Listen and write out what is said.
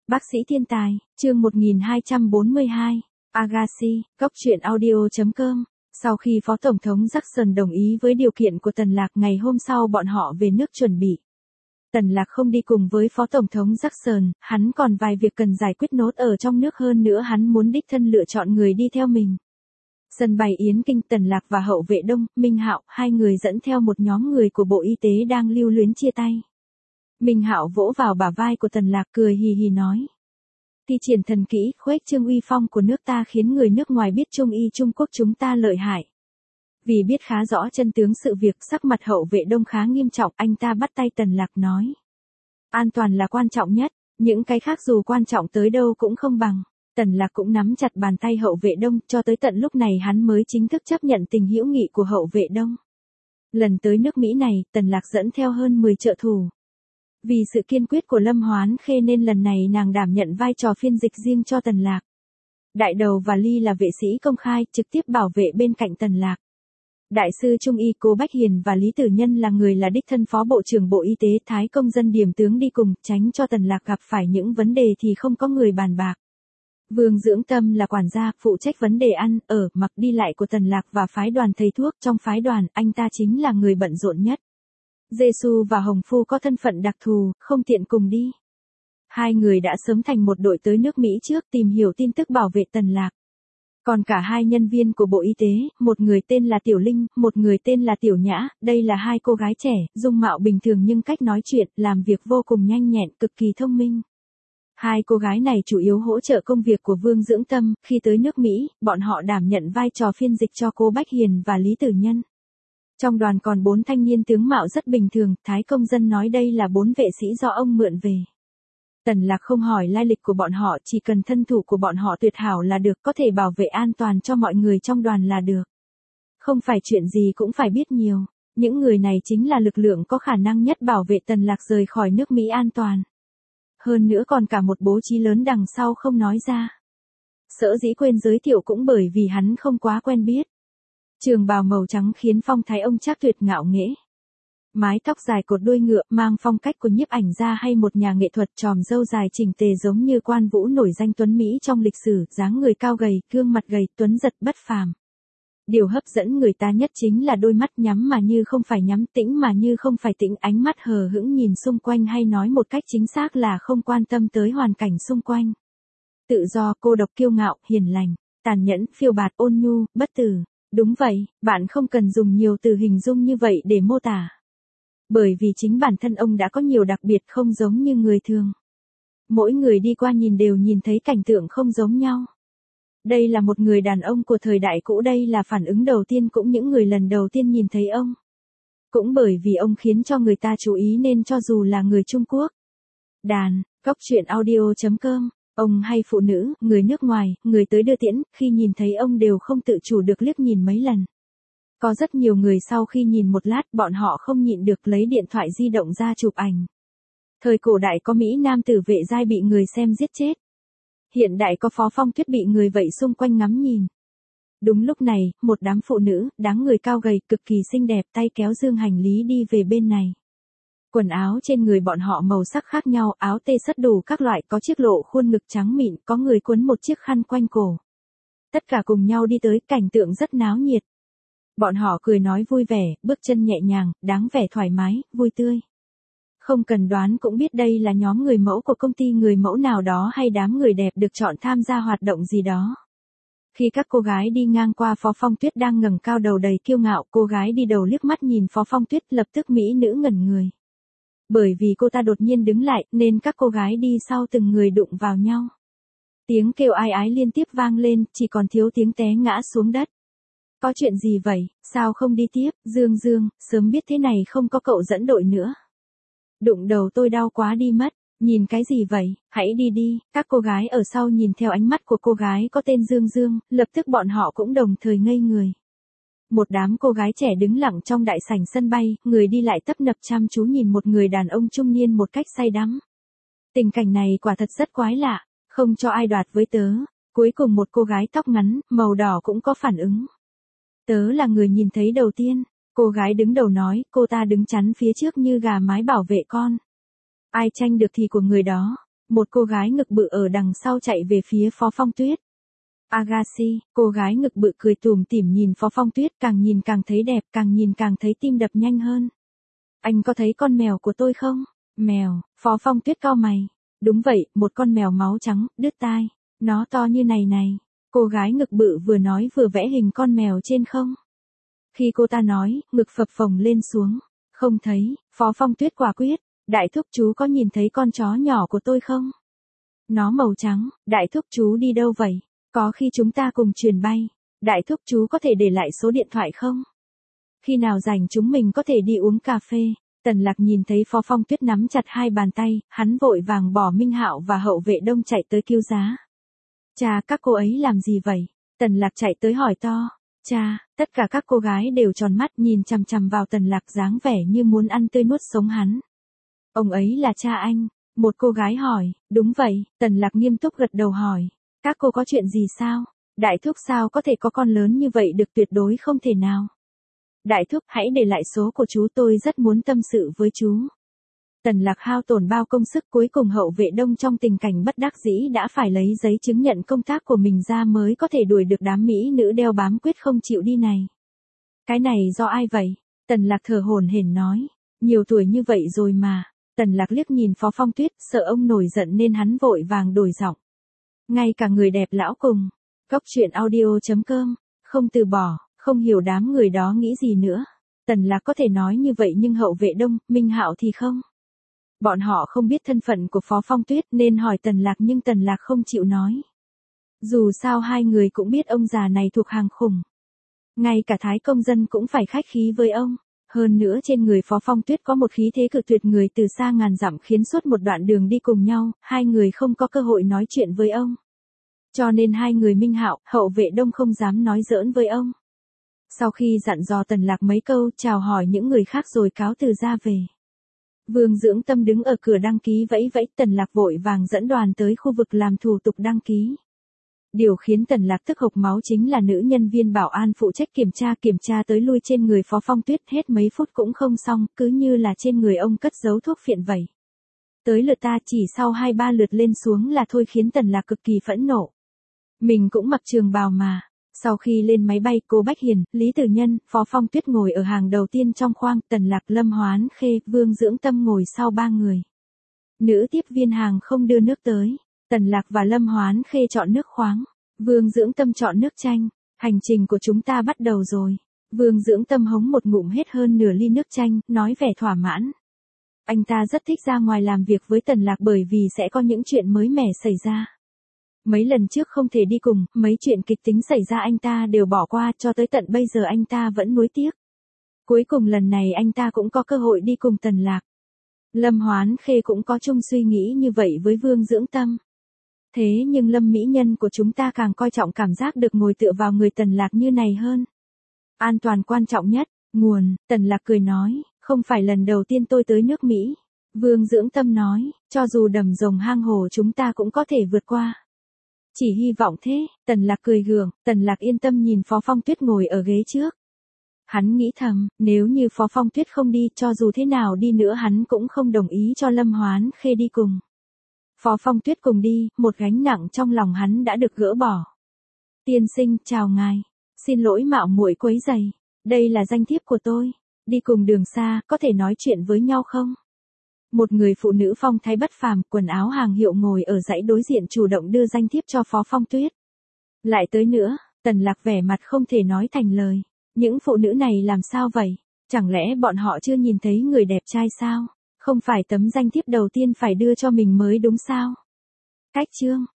Bác sĩ thiên tài, chương 1242, Agassi, góc truyện audio.com. Sau khi Phó Tổng thống Jackson đồng ý với điều kiện của Tần Lạc, ngày hôm sau bọn họ về nước chuẩn bị. Tần Lạc không đi cùng với Phó Tổng thống Jackson, hắn còn vài việc cần giải quyết nốt ở trong nước, hơn nữa hắn muốn đích thân lựa chọn người đi theo mình. Sân bay Yến Kinh, Tần Lạc và Hậu Vệ Đông, Minh Hạo, hai người dẫn theo một nhóm người của Bộ Y tế đang lưu luyến chia tay. Minh Hạo vỗ vào bả vai của Tần Lạc, cười hì hì nói: Thi triển thần kỹ, khuếch trương uy phong của nước ta khiến người nước ngoài biết Trung y Trung Quốc chúng ta lợi hại. Vì biết khá rõ chân tướng sự việc, sắc mặt Hậu Vệ Đông khá nghiêm trọng, anh ta bắt tay Tần Lạc nói: An toàn là quan trọng nhất, những cái khác dù quan trọng tới đâu cũng không bằng. Tần Lạc cũng nắm chặt bàn tay Hậu Vệ Đông, cho tới tận lúc này hắn mới chính thức chấp nhận tình hữu nghị của Hậu Vệ Đông. Lần tới nước Mỹ này, Tần Lạc dẫn theo hơn 10 trợ thủ. Vì sự kiên quyết của Lâm Hoán Khê nên lần này nàng đảm nhận vai trò phiên dịch riêng cho Tần Lạc. Đại Đầu và Ly là vệ sĩ công khai, trực tiếp bảo vệ bên cạnh Tần Lạc. Đại sư Trung y Cố Bách Hiền và Lý Tử Nhân là người là đích thân Phó Bộ trưởng Bộ Y tế, Thái Công Dân điểm tướng đi cùng, tránh cho Tần Lạc gặp phải những vấn đề thì không có người bàn bạc. Vương Dưỡng Tâm là quản gia, phụ trách vấn đề ăn, ở, mặc đi lại của Tần Lạc và phái đoàn thầy thuốc. Trong phái đoàn, anh ta chính là người bận rộn nhất. Giê-xu và Hồng Phu có thân phận đặc thù, không tiện cùng đi. Hai người đã sớm thành một đội tới nước Mỹ trước, tìm hiểu tin tức bảo vệ Tần Lạc. Còn cả hai nhân viên của Bộ Y tế, một người tên là Tiểu Linh, một người tên là Tiểu Nhã, đây là hai cô gái trẻ, dung mạo bình thường nhưng cách nói chuyện, làm việc vô cùng nhanh nhẹn, cực kỳ thông minh. Hai cô gái này chủ yếu hỗ trợ công việc của Vương Dưỡng Tâm, khi tới nước Mỹ, bọn họ đảm nhận vai trò phiên dịch cho Cố Bách Hiền và Lý Tử Nhân. Trong đoàn còn 4 thanh niên tướng mạo rất bình thường, Thái Công Dân nói đây là 4 vệ sĩ do ông mượn về. Tần Lạc không hỏi lai lịch của bọn họ, chỉ cần thân thủ của bọn họ tuyệt hảo là được, có thể bảo vệ an toàn cho mọi người trong đoàn là được. Không phải chuyện gì cũng phải biết nhiều, những người này chính là lực lượng có khả năng nhất bảo vệ Tần Lạc rời khỏi nước Mỹ an toàn. Hơn nữa còn cả một bố trí lớn đằng sau không nói ra. Sở dĩ quên giới thiệu cũng bởi vì hắn không quá quen biết. Trường bào màu trắng khiến phong thái ông Trác Tuyệt ngạo nghễ. Mái tóc dài cột đuôi ngựa, mang phong cách của nhiếp ảnh gia hay một nhà nghệ thuật, tròm râu dài chỉnh tề giống như Quan Vũ nổi danh tuấn Mỹ trong lịch sử, dáng người cao gầy, gương mặt gầy, tuấn giật bất phàm. Điều hấp dẫn người ta nhất chính là đôi mắt nhắm mà như không phải nhắm, tĩnh mà như không phải tĩnh, ánh mắt hờ hững nhìn xung quanh, hay nói một cách chính xác là không quan tâm tới hoàn cảnh xung quanh. Tự do, cô độc, kiêu ngạo, hiền lành, tàn nhẫn, phiêu bạt, ôn nhu, bất tử. Đúng vậy, bạn không cần dùng nhiều từ hình dung như vậy để mô tả. Bởi vì chính bản thân ông đã có nhiều đặc biệt không giống như người thường. Mỗi người đi qua nhìn đều nhìn thấy cảnh tượng không giống nhau. Đây là một người đàn ông của thời đại cũ, đây là phản ứng đầu tiên cũng những người lần đầu tiên nhìn thấy ông. Cũng bởi vì ông khiến cho người ta chú ý nên cho dù là người Trung Quốc. Đàn, góc truyện audio.com. Ông hay phụ nữ, người nước ngoài, người tới đưa tiễn, khi nhìn thấy ông đều không tự chủ được liếc nhìn mấy lần. Có rất nhiều người sau khi nhìn một lát, bọn họ không nhịn được lấy điện thoại di động ra chụp ảnh. Thời cổ đại có Mỹ nam tử Vệ Giai bị người xem giết chết. Hiện đại có Phó Phong Tuyết bị người vây xung quanh ngắm nhìn. Đúng lúc này, một đám phụ nữ, dáng người cao gầy, cực kỳ xinh đẹp, tay kéo dương hành lý đi về bên này. Quần áo trên người bọn họ màu sắc khác nhau, áo tê sất đủ các loại, có chiếc lộ khuôn ngực trắng mịn, có người quấn một chiếc khăn quanh cổ. Tất cả cùng nhau đi tới, cảnh tượng rất náo nhiệt. Bọn họ cười nói vui vẻ, bước chân nhẹ nhàng, đáng vẻ thoải mái, vui tươi. Không cần đoán cũng biết đây là nhóm người mẫu của công ty người mẫu nào đó hay đám người đẹp được chọn tham gia hoạt động gì đó. Khi các cô gái đi ngang qua, Phó Phong Tuyết đang ngẩng cao đầu đầy kiêu ngạo, cô gái đi đầu liếc mắt nhìn Phó Phong Tuyết, lập tức mỹ nữ ngẩn người. Bởi vì cô ta đột nhiên đứng lại, nên các cô gái đi sau từng người đụng vào nhau. Tiếng kêu ai ái liên tiếp vang lên, chỉ còn thiếu tiếng té ngã xuống đất. Có chuyện gì vậy, sao không đi tiếp, Dương Dương, sớm biết thế này không có cậu dẫn đội nữa. Đụng đầu tôi đau quá đi mất, nhìn cái gì vậy, hãy đi đi. Các cô gái ở sau nhìn theo ánh mắt của cô gái có tên Dương Dương, lập tức bọn họ cũng đồng thời ngây người. Một đám cô gái trẻ đứng lặng trong đại sảnh sân bay, người đi lại tấp nập chăm chú nhìn một người đàn ông trung niên một cách say đắm. Tình cảnh này quả thật rất quái lạ, không cho ai đoạt với tớ. Cuối cùng một cô gái tóc ngắn, màu đỏ cũng có phản ứng. Tớ là người nhìn thấy đầu tiên, cô gái đứng đầu nói, cô ta đứng chắn phía trước như gà mái bảo vệ con. Ai tranh được thì của người đó. Một cô gái ngực bự ở đằng sau chạy về phía Phó Phong Tuyết. Agassi, cô gái ngực bự cười tủm tỉm nhìn Phó Phong Tuyết, càng nhìn càng thấy đẹp, càng nhìn càng thấy tim đập nhanh hơn. Anh có thấy con mèo của tôi không? Mèo, Phó Phong Tuyết cau mày. Đúng vậy, một con mèo máu trắng, đứt tai. Nó to như này này. Cô gái ngực bự vừa nói vừa vẽ hình con mèo trên không. Khi cô ta nói, ngực phập phồng lên xuống. Không thấy, Phó Phong Tuyết quả quyết. Đại thúc chú có nhìn thấy con chó nhỏ của tôi không? Nó màu trắng, đại thúc chú đi đâu vậy? Có khi chúng ta cùng chuyển bay. Đại thúc chú có thể để lại số điện thoại không? Khi nào rảnh chúng mình có thể đi uống cà phê. Tần Lạc nhìn thấy Phó Phong Tuyết nắm chặt hai bàn tay, hắn vội vàng bỏ Minh Hạo và Hậu Vệ Đông chạy tới cứu giá. Cha, các cô ấy làm gì vậy? Tần Lạc chạy tới hỏi to. Cha, tất cả các cô gái đều tròn mắt nhìn chằm chằm vào Tần Lạc dáng vẻ như muốn ăn tươi nuốt sống hắn. Ông ấy là cha anh. Một cô gái hỏi, đúng vậy, Tần Lạc nghiêm túc gật đầu hỏi. Các cô có chuyện gì sao? Đại thúc sao có thể có con lớn như vậy được, tuyệt đối không thể nào. Đại thúc hãy để lại số của chú, tôi rất muốn tâm sự với chú. Tần Lạc hao tổn bao công sức, cuối cùng Hậu Vệ Đông trong tình cảnh bất đắc dĩ đã phải lấy giấy chứng nhận công tác của mình ra mới có thể đuổi được đám mỹ nữ đeo bám quyết không chịu đi này. Cái này do ai vậy? Tần Lạc thở hổn hển nói. Nhiều tuổi như vậy rồi mà. Tần Lạc liếc nhìn Phó Phong Tuyết, sợ ông nổi giận nên hắn vội vàng đổi giọng. Ngay cả người đẹp lão cùng. Góc truyện audio.com. Không từ bỏ, không hiểu đám người đó nghĩ gì nữa. Tần Lạc có thể nói như vậy nhưng Hậu Vệ Đông, Minh Hạo thì không. Bọn họ không biết thân phận của Phó Phong Tuyết nên hỏi Tần Lạc nhưng Tần Lạc không chịu nói. Dù sao hai người cũng biết ông già này thuộc hàng khủng. Ngay cả Thái công dân cũng phải khách khí với ông. Hơn nữa trên người Phó Phong Tuyết có một khí thế cự tuyệt người từ xa ngàn dặm khiến suốt một đoạn đường đi cùng nhau, hai người không có cơ hội nói chuyện với ông. Cho nên hai người Minh Hạo, Hậu Vệ Đông không dám nói giỡn với ông. Sau khi dặn dò Tần Lạc mấy câu, chào hỏi những người khác rồi cáo từ ra về. Vương Dưỡng Tâm đứng ở cửa đăng ký vẫy vẫy, Tần Lạc vội vàng dẫn đoàn tới khu vực làm thủ tục đăng ký. Điều khiến Tần Lạc tức hộc máu chính là nữ nhân viên bảo an phụ trách kiểm tra tới lui trên người Phó Phong Tuyết hết mấy phút cũng không xong, cứ như là trên người ông cất giấu thuốc phiện vậy. Tới lượt ta chỉ sau 2-3 lượt lên xuống là thôi, khiến Tần Lạc cực kỳ phẫn nộ. Mình cũng mặc trường bào mà. Sau khi lên máy bay, cô Bách Hiền, Lý Tử Nhân, Phó Phong Tuyết ngồi ở hàng đầu tiên trong khoang, Tần Lạc, Lâm Hoán Khê, Vương Dưỡng Tâm ngồi sau ba người. Nữ tiếp viên hàng không đưa nước tới. Tần Lạc và Lâm Hoán Khê chọn nước khoáng. Vương Dưỡng Tâm chọn nước chanh. Hành trình của chúng ta bắt đầu rồi. Vương Dưỡng Tâm hống một ngụm hết hơn nửa ly nước chanh, nói vẻ thỏa mãn. Anh ta rất thích ra ngoài làm việc với Tần Lạc bởi vì sẽ có những chuyện mới mẻ xảy ra. Mấy lần trước không thể đi cùng, mấy chuyện kịch tính xảy ra anh ta đều bỏ qua, cho tới tận bây giờ anh ta vẫn nuối tiếc. Cuối cùng lần này anh ta cũng có cơ hội đi cùng Tần Lạc. Lâm Hoán Khê cũng có chung suy nghĩ như vậy với Vương Dưỡng Tâm. Thế nhưng Lâm mỹ nhân của chúng ta càng coi trọng cảm giác được ngồi tựa vào người Tần Lạc như này hơn. An toàn quan trọng nhất. Nguồn, Tần Lạc cười nói, không phải lần đầu tiên tôi tới nước Mỹ. Vương Dưỡng Tâm nói, cho dù đầm rồng hang hồ chúng ta cũng có thể vượt qua. Chỉ hy vọng thế. Tần Lạc cười gượng. Tần Lạc yên tâm nhìn Phó Phong Tuyết ngồi ở ghế trước. Hắn nghĩ thầm, nếu như Phó Phong Tuyết không đi, cho dù thế nào đi nữa hắn cũng không đồng ý cho Lâm Hoán Khê đi cùng. Phó Phong Tuyết cùng đi, một gánh nặng trong lòng hắn đã được gỡ bỏ. Tiên sinh, chào ngài. Xin lỗi mạo muội quấy rầy. Đây là danh thiếp của tôi. Đi cùng đường xa, có thể nói chuyện với nhau không? Một người phụ nữ phong thái bất phàm, quần áo hàng hiệu ngồi ở dãy đối diện chủ động đưa danh thiếp cho Phó Phong Tuyết. Lại tới nữa, Tần Lạc vẻ mặt không thể nói thành lời. Những phụ nữ này làm sao vậy? Chẳng lẽ bọn họ chưa nhìn thấy người đẹp trai sao? Không phải tấm danh thiếp đầu tiên phải đưa cho mình mới đúng sao? Cách chương